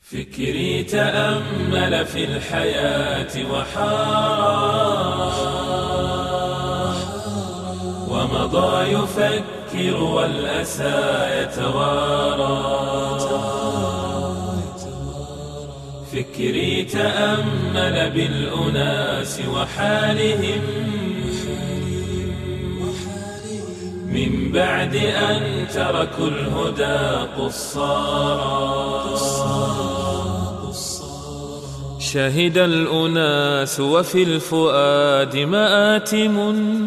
فكري تأمل في الحياة وحارى، ومضى يفكر والأسى يتوارى. فكري تأمل بالأناس وحالهم من بعد أن تركوا الهدى قصارا. شهد الأناس وفي الفؤاد مآتم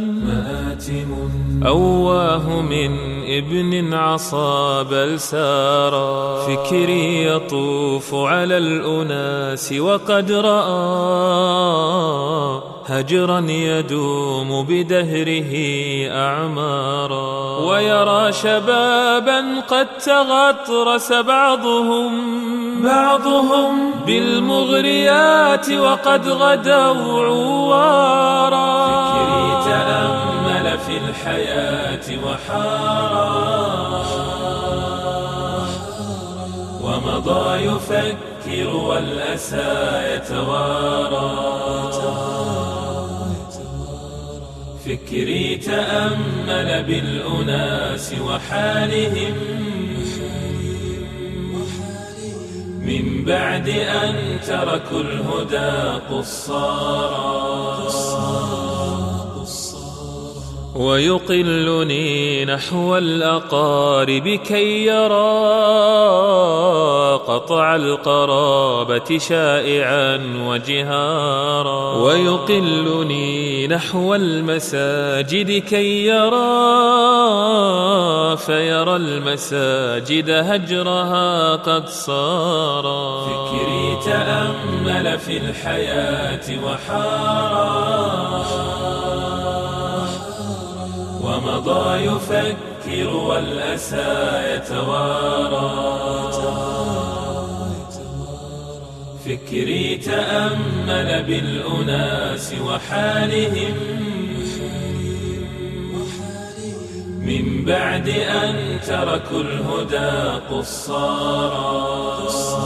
أواه من ابن عصى بل سارا. فكري يطوف على الأناس وقد رأى هجرا يدوم بدهره أعمارا، ويرى شبابا قد تغطرس بعضهم بالمغريات وقد غدوا عوارا. فكري تأمل في الحياة وحارى، ومضى يفكر والأسى يتوارى. فكري تأمل بالأناس وحالهم من بعد أن تركوا الهدى قصارا. ويقلني نحو الأقارب كي يرى قطع القرابة شائعا وجهارا. ويقلني نحو المساجد كي يرى فيرى المساجد هجرها قد صارا. فكري تأمل في الحياة وحارى، ومضى يفكر والأسى يتوارى. فكري تأمل بالأناس وحالهم من بعد أن تركوا الهدى قصارا.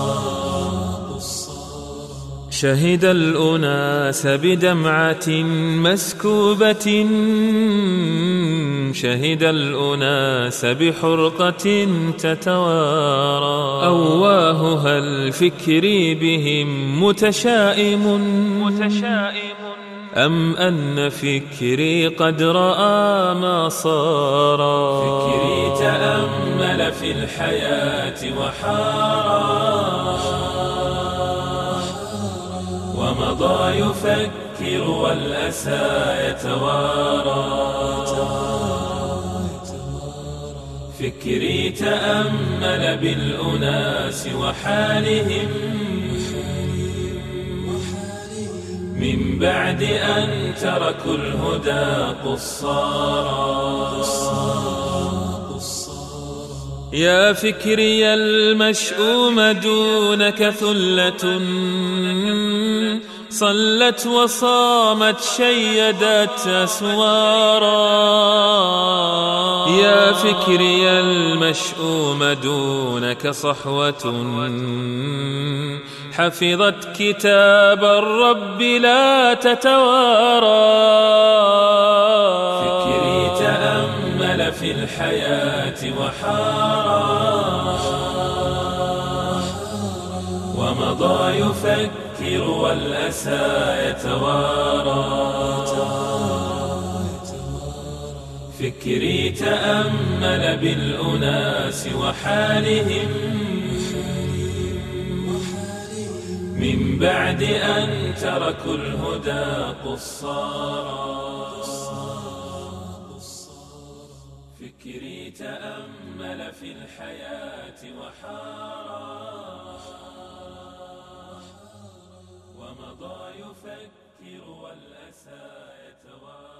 شهد الأناس بدمعة مسكوبة، شهد الأناس بحرقة تتوارى. أواه هل فكري بهم متشائم أم أن فكري قد رأى ما صارا. فكري تأمل في الحياة وحارى، ومضى يفكر والأسى يتوارى. فكري تأمل بالأناس وحالهم من بعد أن تركوا الهدى قصارا. يا فكري المشؤوم دونك ثلة صلت وصامت شيدت أسوارا. يا فكري المشؤوم دونك صحوة حفظت كتاب الرب لا تتوارى. فكري تأمل في الحياة وحارى، ومضى يفكر والأسى يتوارى. فكري تأمل بالأناس وحالهم من بعد أن تركوا الهدى قصارا. فكري تأمل في الحياة وحارى، ومضى يفكر والأسى يتوارى.